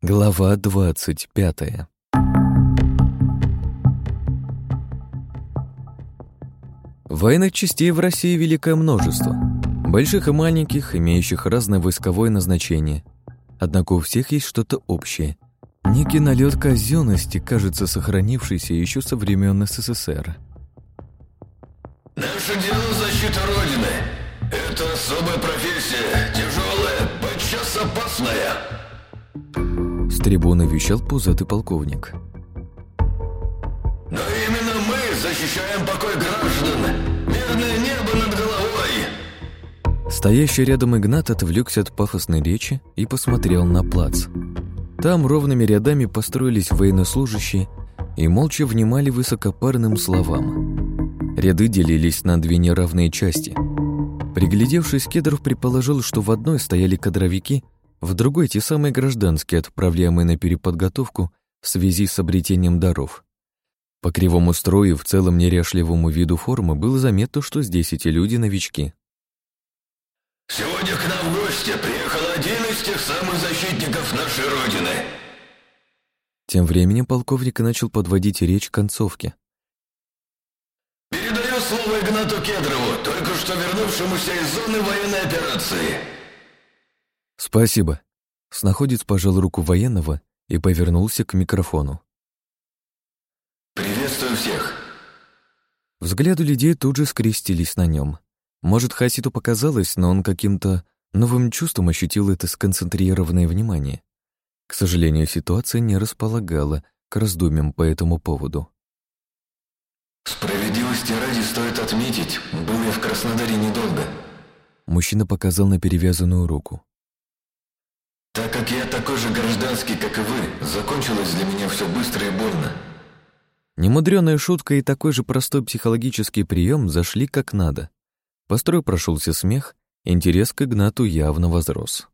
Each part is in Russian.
Глава 25. Военных частей в России великое множество. Больших и маленьких, имеющих разное войсковое назначение. Однако у всех есть что-то общее. Некий налет казенности, кажется, сохранившийся еще со времен СССР. Наше дело защита Родины. Это особая профессия, тяжелая, подчас опасная. С трибуны вещал пузатый полковник. Но именно мы защищаем покой граждан, мирное небо над головой. Стоящий рядом Игнат отвлекся от пафосной речи и посмотрел на плац. Там ровными рядами построились военнослужащие и молча внимали высокопарным словам. Ряды делились на две неравные части. Приглядевшись, Кедров предположил, что в одной стояли кадровики, в другой — те самые гражданские, отправляемые на переподготовку в связи с обретением даров. По кривому строю и в целом неряшливому виду формы было заметно, что здесь эти люди новички. Сегодня к нам в гости приехал один из тех самых защитников нашей Родины. Тем временем полковник начал подводить речь к концовке. Передаю слово Игнату Кедрову, только что вернувшемуся из зоны военной операции. «Спасибо». Снаходец пожал руку военного и повернулся к микрофону. Приветствую всех. Взгляды людей тут же скрестились на нем. Может, Хаситу показалось, но он каким-то новым чувством ощутил это сконцентрированное внимание. К сожалению, ситуация не располагала к раздумьям по этому поводу. Справедливости ради стоит отметить, был я в Краснодаре недолго. Мужчина показал на перевязанную руку. Так как я такой же гражданский, как и вы, закончилось для меня все быстро и больно. Немудрёная шутка и такой же простой психологический прием зашли как надо. По строю прошелся смех, интерес к Игнату явно возрос.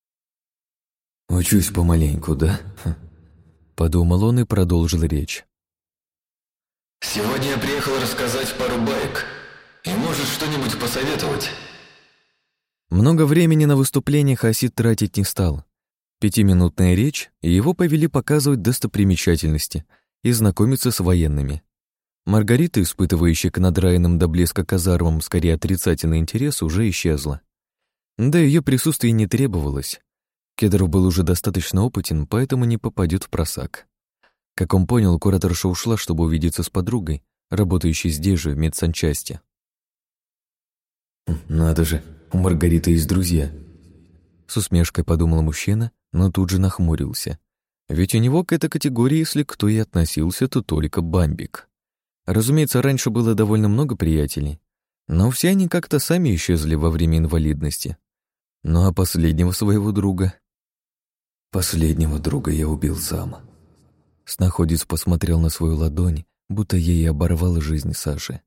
«Учусь помаленьку, да?» Подумал он и продолжил речь. Сегодня я приехал рассказать пару баек. И может что-нибудь посоветовать? Много времени на выступление Хасид тратить не стал. 5-минутная речь, и его повели показывать достопримечательности и знакомиться с военными. Маргарита, испытывающая к надраенным до блеска казармам скорее отрицательный интерес, уже исчезла. Да ее присутствие не требовалось. Кедров был уже достаточно опытен, поэтому не попадет в просак. Как он понял, кураторша ушла, чтобы увидеться с подругой, работающей здесь же, в медсанчасти. «Надо же, у Маргариты есть друзья», — с усмешкой подумал мужчина, но тут же нахмурился. Ведь у него к этой категории, если кто и относился, то только Бамбик. Разумеется, раньше было довольно много приятелей, но все они как-то сами исчезли во время инвалидности. Ну а последнего своего друга... Последнего друга я убил сам. Снаходец посмотрел на свою ладонь, будто ей оборвала жизнь Саши.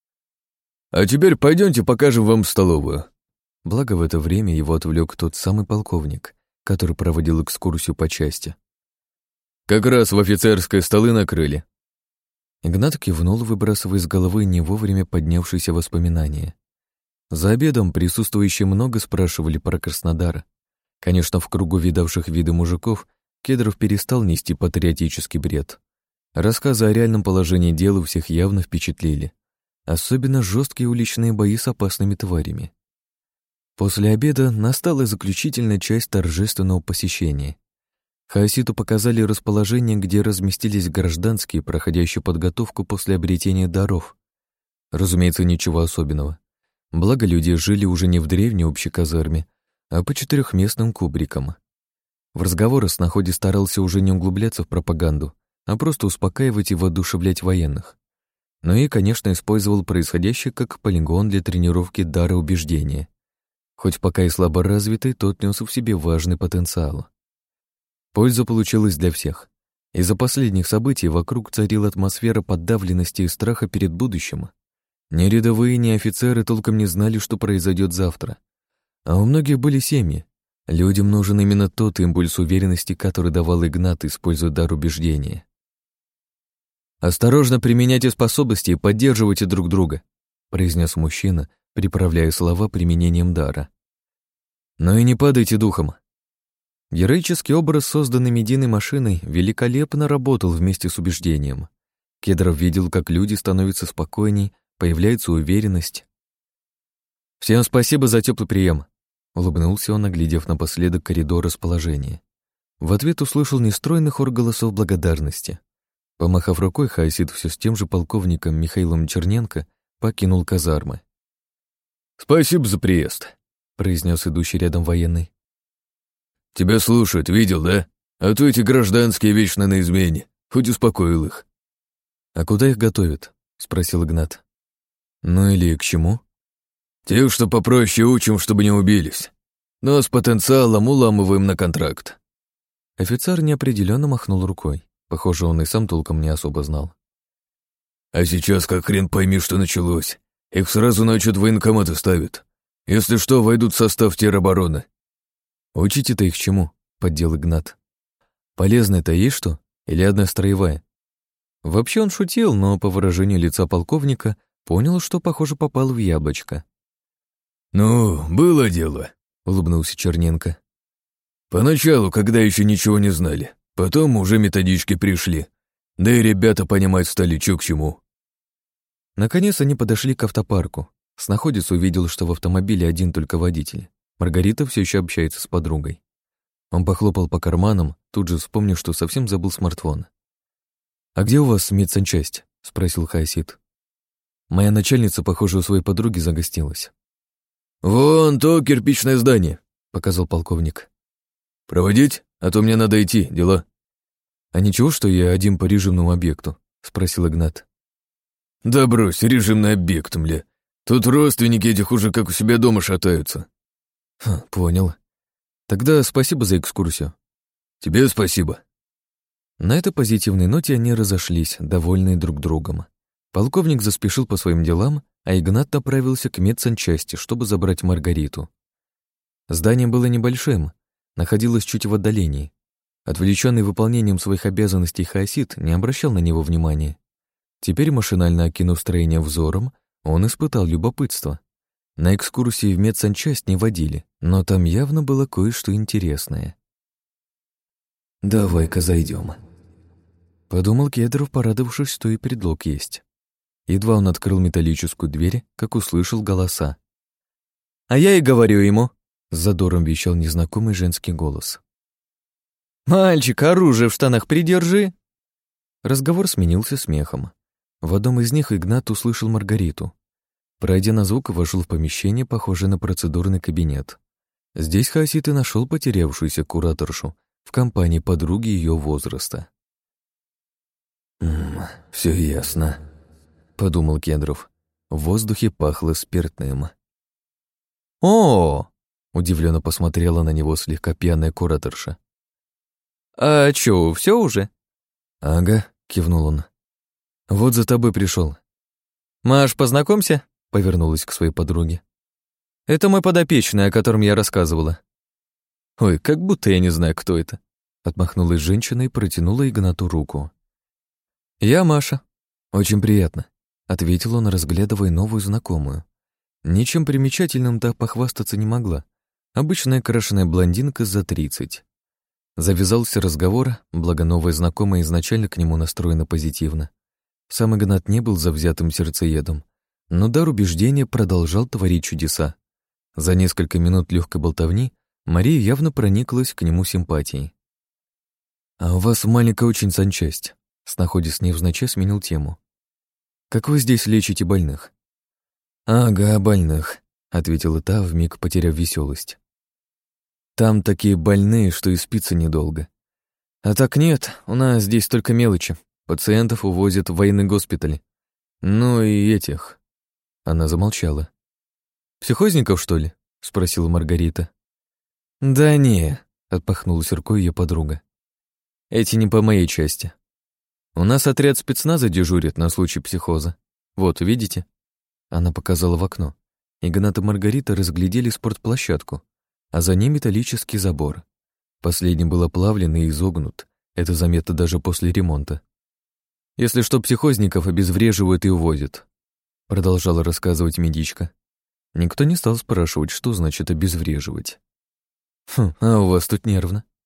А теперь пойдемте покажем вам столовую. Благо в это время его отвлек тот самый полковник, который проводил экскурсию по части. Как раз в офицерской столы накрыли. Игнат кивнул, выбрасывая из головы не вовремя поднявшиеся воспоминания. За обедом присутствующие много спрашивали про Краснодар. Конечно, в кругу видавших виды мужиков Кедров перестал нести патриотический бред. Рассказы о реальном положении дел у всех явно впечатлили. Особенно жесткие уличные бои с опасными тварями. После обеда настала заключительная часть торжественного посещения. Хаоситу показали расположение, где разместились гражданские, проходящие подготовку после обретения даров. Разумеется, ничего особенного. Благо, люди жили уже не в древней общей казарме, а по 4-местным кубрикам. В разговоры снаходец старался уже не углубляться в пропаганду, а просто успокаивать и воодушевлять военных. Ну и, конечно, использовал происходящее как полигон для тренировки дара убеждения. Хоть пока и слабо развитый, тот нес в себе важный потенциал. Польза получилась для всех. Из-за последних событий вокруг царила атмосфера подавленности и страха перед будущим. Ни рядовые, ни офицеры толком не знали, что произойдет завтра. А у многих были семьи. Людям нужен именно тот импульс уверенности, который давал Игнат, используя дар убеждения. «Осторожно применяйте способности и поддерживайте друг друга», произнес мужчина, приправляя слова применением дара. «Но и не падайте духом». Героический образ, созданный медийной машиной, великолепно работал вместе с убеждением. Кедров видел, как люди становятся спокойней, появляется уверенность. «Всем спасибо за теплый прием», — улыбнулся он, оглядев напоследок коридор расположения. В ответ услышал нестройный хор голосов благодарности. Помахав рукой, Хаосид все с тем же полковником Михаилом Черненко покинул казармы. «Спасибо за приезд», — произнес идущий рядом военный. «Тебя слушают, видел, да? А то эти гражданские вечно на измене. Хоть успокоил их». «А куда их готовят?» — спросил Игнат. «Ну или к чему?» «Тех, что попроще учим, чтобы не убились. Но с потенциалом уламываем на контракт». Офицер неопределенно махнул рукой. Похоже, он и сам толком не особо знал. «А сейчас как хрен пойми, что началось. Их сразу на учет военкомата ставят. Если что, войдут в состав теробороны». «Учите-то их чему?» — поддел Игнат. «Полезное-то есть что? Или одна строевая?» Вообще он шутил, но по выражению лица полковника понял, что, похоже, попал в яблочко. «Ну, было дело», — улыбнулся Черненко. «Поначалу, когда еще ничего не знали. Потом уже методички пришли. Да и ребята понимать стали, чё к чему». Наконец они подошли к автопарку. Снаходец увидел, что в автомобиле один только водитель. Маргарита все еще общается с подругой. Он похлопал по карманам, тут же вспомнив, что совсем забыл смартфон. «А где у вас медсанчасть?» — спросил Хаосид. «Моя начальница, похоже, у своей подруги загостилась». «Вон то кирпичное здание», — показал полковник. «Проводить? А то мне надо идти, дела». «А ничего, что я один по режимному объекту?» — спросил Игнат. «Да брось, режимный объект, мля. Тут родственники этих уже как у себя дома шатаются». «Понял. Тогда спасибо за экскурсию». «Тебе спасибо». На этой позитивной ноте они разошлись, довольные друг другом. Полковник заспешил по своим делам, а Игнат направился к медсанчасти, чтобы забрать Маргариту. Здание было небольшим, находилось чуть в отдалении. Отвлеченный выполнением своих обязанностей Хаосид не обращал на него внимания. Теперь, машинально окинув строение взором, он испытал любопытство. На экскурсии в медсанчасть не водили, но там явно было кое-что интересное. «Давай-ка зайдем», — подумал Кедров, порадовавшись, что и предлог есть. Едва он открыл металлическую дверь, как услышал голоса. «А я и говорю ему», — с задором вещал незнакомый женский голос. «Мальчик, оружие в штанах придержи!» Разговор сменился смехом. В одном из них Игнат услышал Маргариту. Пройдя на звук, вошел в помещение, похожее на процедурный кабинет. Здесь Хаосид и нашел потерявшуюся кураторшу в компании подруги ее возраста. Все ясно», — подумал Кедров. В воздухе пахло спиртным. «О!» — удивленно посмотрела на него слегка пьяная кураторша. «А чё, все уже?» «Ага», — кивнул он. «Вот за тобой пришел. «Маш, познакомься», — повернулась к своей подруге. «Это мой подопечный, о котором я рассказывала». «Ой, как будто я не знаю, кто это», — отмахнулась женщина и протянула Игнату руку. «Я Маша. Очень приятно», — ответил он, разглядывая новую знакомую. Ничем примечательным-то похвастаться не могла. Обычная крашеная блондинка за 30. Завязался разговор, благо новая знакомая изначально к нему настроена позитивно. Сам Игнат не был завзятым сердцеедом, но дар убеждения продолжал творить чудеса. За несколько минут легкой болтовни Мария явно прониклась к нему симпатией. «А у вас маленькая очень санчасть», — снаходясь невзначай сменил тему. «Как вы здесь лечите больных?» «Ага, больных», — ответила та, вмиг потеряв веселость. «Там такие больные, что и спится недолго. А так нет, у нас здесь только мелочи. Пациентов увозят в военный госпиталь. Ну и этих...» Она замолчала. «Психозников, что ли?» — спросила Маргарита. «Да не», — отпахнулась рукой ее подруга. «Эти не по моей части. У нас отряд спецназа дежурит на случай психоза. Вот, видите?» Она показала в окно. Игнат и Маргарита разглядели спортплощадку, а за ней металлический забор. Последний был оплавлен и изогнут. Это заметно даже после ремонта. «Если что, психозников обезвреживают и увозят», — продолжала рассказывать медичка. Никто не стал спрашивать, что значит обезвреживать. «А у вас тут нервно»,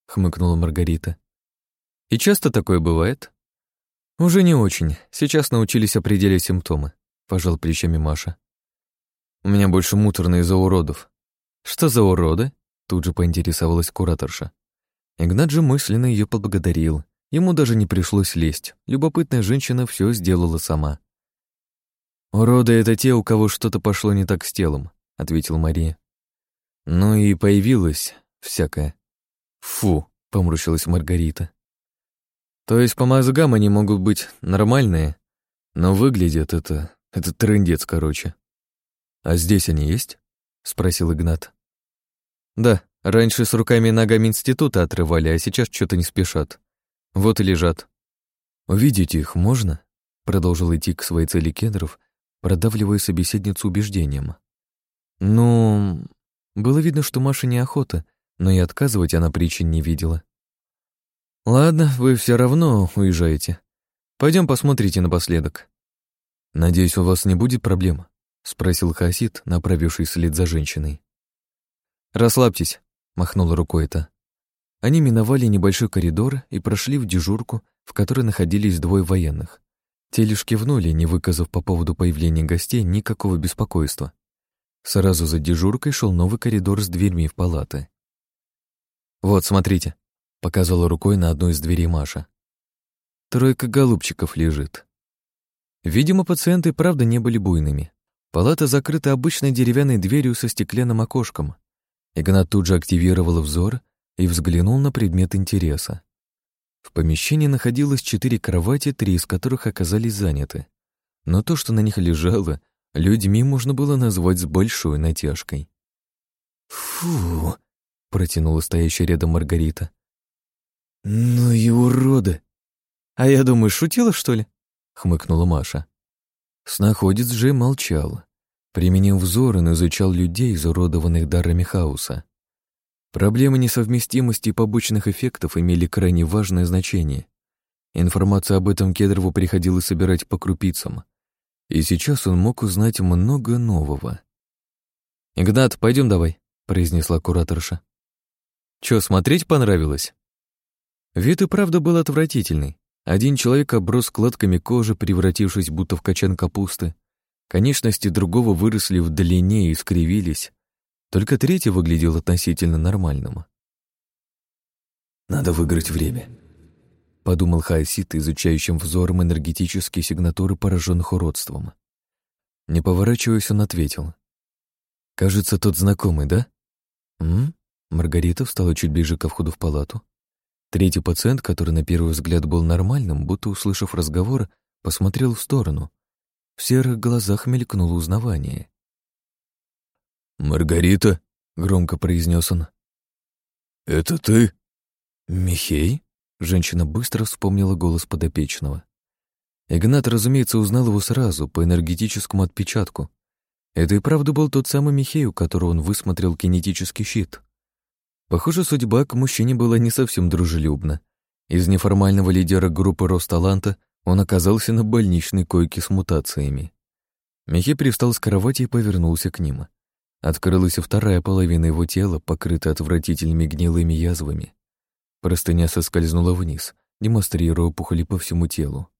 хмыкнула Маргарита. «И часто такое бывает?» «Уже не очень. Сейчас научились определять симптомы», — пожал плечами Маша. «У меня больше муторно из-за уродов». «Что за уроды?» — тут же поинтересовалась кураторша. Игнат же мысленно ее поблагодарил. Ему даже не пришлось лезть. Любопытная женщина все сделала сама. «Уроды — это те, у кого что-то пошло не так с телом», — ответила Мария. «Ну и появилось всякое». «Фу», — поморщилась Маргарита. «То есть по мозгам они могут быть нормальные, но выглядят это трындец, короче». «А здесь они есть?» — спросил Игнат. «Да, раньше с руками и ногами института отрывали, а сейчас что-то не спешат. Вот и лежат». «Увидеть их можно?» — продолжил идти к своей цели Кедров, продавливая собеседницу убеждением. «Ну...» Было видно, что Маше неохота, но и отказывать она причин не видела. «Ладно, вы все равно уезжаете. Пойдем посмотрите напоследок». «Надеюсь, у вас не будет проблем?» — спросил Хасид, направивший вслед за женщиной. «Расслабьтесь», — махнула рукой та. Они миновали небольшой коридор и прошли в дежурку, в которой находились двое военных. Те лишь кивнули, не выказав по поводу появления гостей никакого беспокойства. Сразу за дежуркой шел новый коридор с дверьми в палаты. «Вот, смотрите», — показала рукой на одну из дверей Маша. «Тройка голубчиков лежит». Видимо, пациенты правда не были буйными. Палата закрыта обычной деревянной дверью со стеклянным окошком. Игнат тут же активировал взор и взглянул на предмет интереса. В помещении находилось 4 кровати, 3 из которых оказались заняты. Но то, что на них лежало, людьми можно было назвать с большой натяжкой. «Фу!» — протянула стоящая рядом Маргарита. «Ну и уроды!» «А я думаю, шутила, что ли?» — хмыкнула Маша. Снаходец же молчал. Применив взор, он изучал людей, изуродованных дарами хаоса. Проблемы несовместимости и побочных эффектов имели крайне важное значение. Информацию об этом Кедрову приходилось собирать по крупицам. И сейчас он мог узнать много нового. «Игнат, пойдем давай», — произнесла кураторша. «Чё, смотреть понравилось?» Вид и правда был отвратительный. Один человек оброс складками кожи, превратившись будто в качан капусты. Конечности другого выросли в длине и искривились. Только третий выглядел относительно нормальным. «Надо выиграть время», — подумал Хаосид, изучающим взором энергетические сигнатуры, пораженных уродством. Не поворачиваясь, он ответил. «Кажется, тот знакомый, да?» Маргарита встала чуть ближе ко входу в палату. Третий пациент, который на первый взгляд был нормальным, будто услышав разговор, посмотрел в сторону. В серых глазах мелькнуло узнавание. «Маргарита», — громко произнес он. «Это ты?» «Михей?» — женщина быстро вспомнила голос подопечного. Игнат, разумеется, узнал его сразу, по энергетическому отпечатку. Это и правда был тот самый Михей, у которого он высмотрел кинетический щит. Похоже, судьба к мужчине была не совсем дружелюбна. Из неформального лидера группы Росталанта он оказался на больничной койке с мутациями. Михей привстал с кровати и повернулся к ним. Открылась вторая половина его тела, покрытая отвратительными гнилыми язвами. Простыня соскользнула вниз, демонстрируя опухоли по всему телу.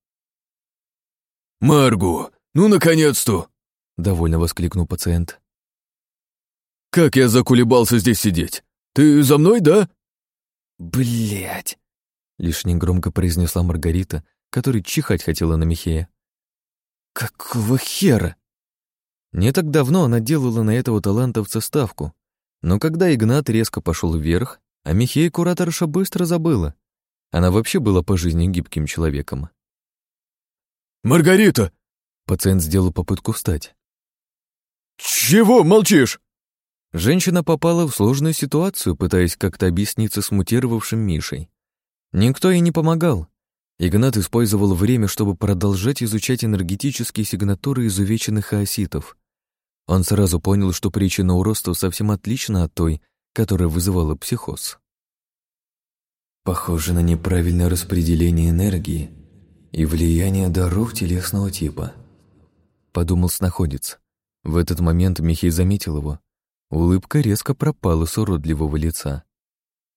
«Маргу, ну наконец-то!» — довольно воскликнул пациент. «Как я закулебался здесь сидеть? Ты за мной, да?» «Блядь!» — лишь негромко произнесла Маргарита, которой чихать хотела на Михея. «Какого хера?» Не так давно она делала на этого талантовца ставку, но когда Игнат резко пошел вверх, а Михея кураторша быстро забыла. Она вообще была по жизни гибким человеком. «Маргарита!» Пациент сделал попытку встать. «Чего молчишь?» Женщина попала в сложную ситуацию, пытаясь как-то объясниться с мутировавшим Мишей. Никто ей не помогал. Игнат использовал время, чтобы продолжать изучать энергетические сигнатуры изувеченных хаоситов. Он сразу понял, что причина уродства совсем отлична от той, которая вызывала психоз. Похоже на неправильное распределение энергии и влияние даров телесного типа, подумал снаходец. В этот момент Михей заметил его. Улыбка резко пропала с уродливого лица.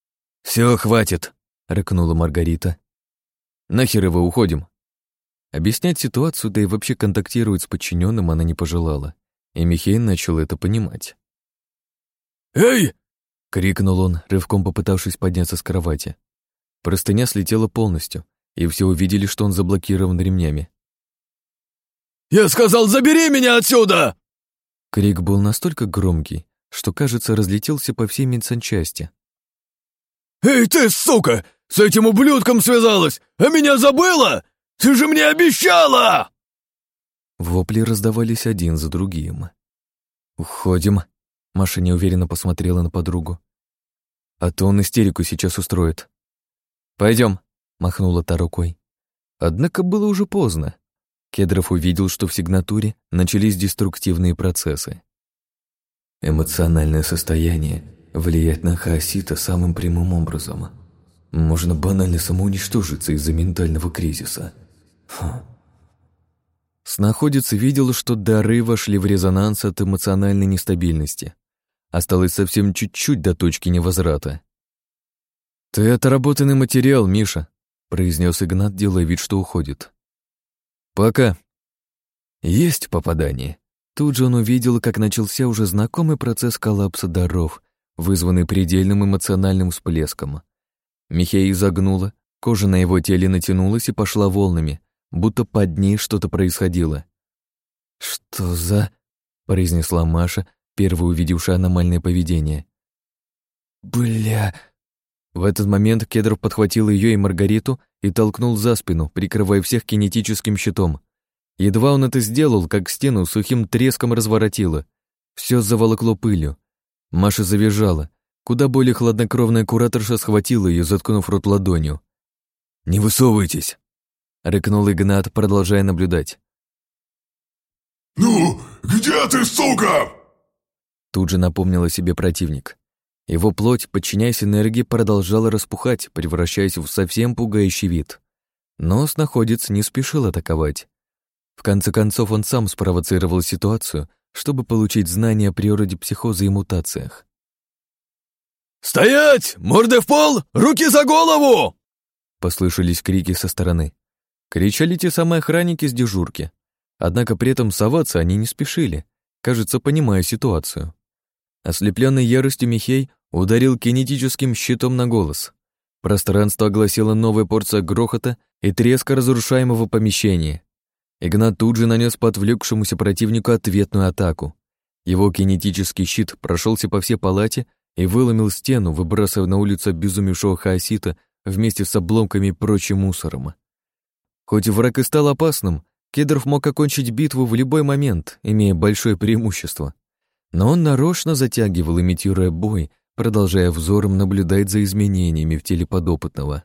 Все, хватит!» — рыкнула Маргарита. «Нахер его уходим?» Объяснять ситуацию, да и вообще контактировать с подчиненным она не пожелала, и Михей начал это понимать. «Эй!» — крикнул он, рывком попытавшись подняться с кровати. Простыня слетела полностью, и все увидели, что он заблокирован ремнями. «Я сказал, забери меня отсюда!» Крик был настолько громкий, что, кажется, разлетелся по всей медсанчасти. «Эй ты, сука! С этим ублюдком связалась, а меня забыла? Ты же мне обещала!» Вопли раздавались один за другим. «Уходим», — Маша неуверенно посмотрела на подругу. «А то он истерику сейчас устроит». «Пойдем», — махнула та рукой. Однако было уже поздно. Кедров увидел, что в сигнатуре начались деструктивные процессы. Эмоциональное состояние влияет на хаосита самым прямым образом. Можно банально самоуничтожиться из-за ментального кризиса. Снаходец видел, что дары вошли в резонанс от эмоциональной нестабильности. Осталось совсем чуть-чуть до точки невозврата. «Ты отработанный материал, Миша», — произнес Игнат, делая вид, что уходит. «Пока». Есть попадание. Тут же он увидел, как начался уже знакомый процесс коллапса даров, вызванный предельным эмоциональным всплеском. Михея изогнула, кожа на его теле натянулась и пошла волнами, будто под ней что-то происходило. «Что за...» — произнесла Маша, первая увидевшая аномальное поведение. «Бля...» В этот момент Кедров подхватил ее и Маргариту и толкнул за спину, прикрывая всех кинетическим щитом. Едва он это сделал, как стену сухим треском разворотило. Все заволокло пылью. Маша завизжала. Куда более хладнокровная кураторша схватила ее, заткнув рот ладонью. «Не высовывайтесь!» — рыкнул Игнат, продолжая наблюдать. «Ну, где ты, сука?» Тут же напомнил о себе противник. Его плоть, подчиняясь энергии, продолжала распухать, превращаясь в совсем пугающий вид. Но снаходец не спешил атаковать. В конце концов, он сам спровоцировал ситуацию, чтобы получить знания о природе психоза и мутациях. «Стоять! Морды в пол! Руки за голову!» Послышались крики со стороны. Кричали те самые охранники с дежурки. Однако при этом соваться они не спешили, кажется, понимая ситуацию. Ослепленный яростью Михей ударил кинетическим щитом на голос. Пространство огласила новая порция грохота и треска разрушаемого помещения. Игнат тут же нанес по отвлекшемуся противнику ответную атаку. Его кинетический щит прошелся по всей палате и выломил стену, выбрасывая на улицу обезумевшего хаосита вместе с обломками и прочим мусором. Хоть враг и стал опасным, Кедров мог окончить битву в любой момент, имея большое преимущество. Но он нарочно затягивал, имитируя бой, продолжая взором наблюдать за изменениями в теле подопытного.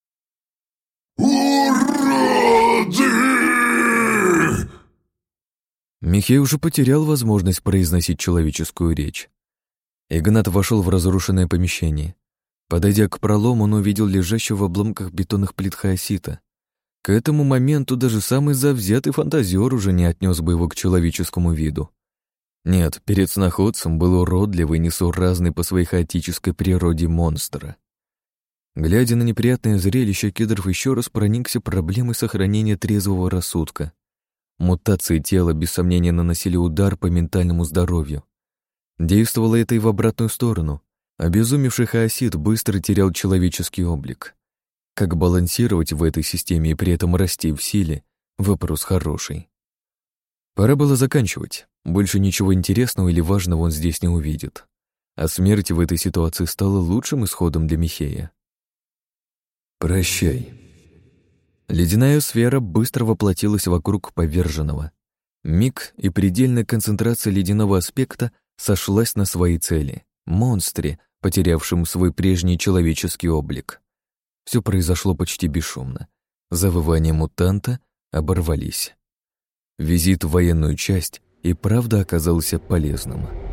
«Уроды!» Михей уже потерял возможность произносить человеческую речь. Игнат вошел в разрушенное помещение. Подойдя к пролому, он увидел лежащего в обломках бетонных плит хаосита. К этому моменту даже самый завзятый фантазер уже не отнес бы его к человеческому виду. Нет, перед сноходцем был уродливый, несуразный по своей хаотической природе монстр. Глядя на неприятное зрелище, Кедров еще раз проникся проблемой сохранения трезвого рассудка. Мутации тела, без сомнения, наносили удар по ментальному здоровью. Действовало это и в обратную сторону. Обезумевший хаосит быстро терял человеческий облик. Как балансировать в этой системе и при этом расти в силе — вопрос хороший. Пора было заканчивать. Больше ничего интересного или важного он здесь не увидит. А смерть в этой ситуации стала лучшим исходом для Михея. «Прощай». Ледяная сфера быстро воплотилась вокруг поверженного. Миг и предельная концентрация ледяного аспекта сошлась на своей цели — монстре, потерявшем свой прежний человеческий облик. Все произошло почти бесшумно. Завывания мутанта оборвались. Визит в военную часть и правда оказался полезным.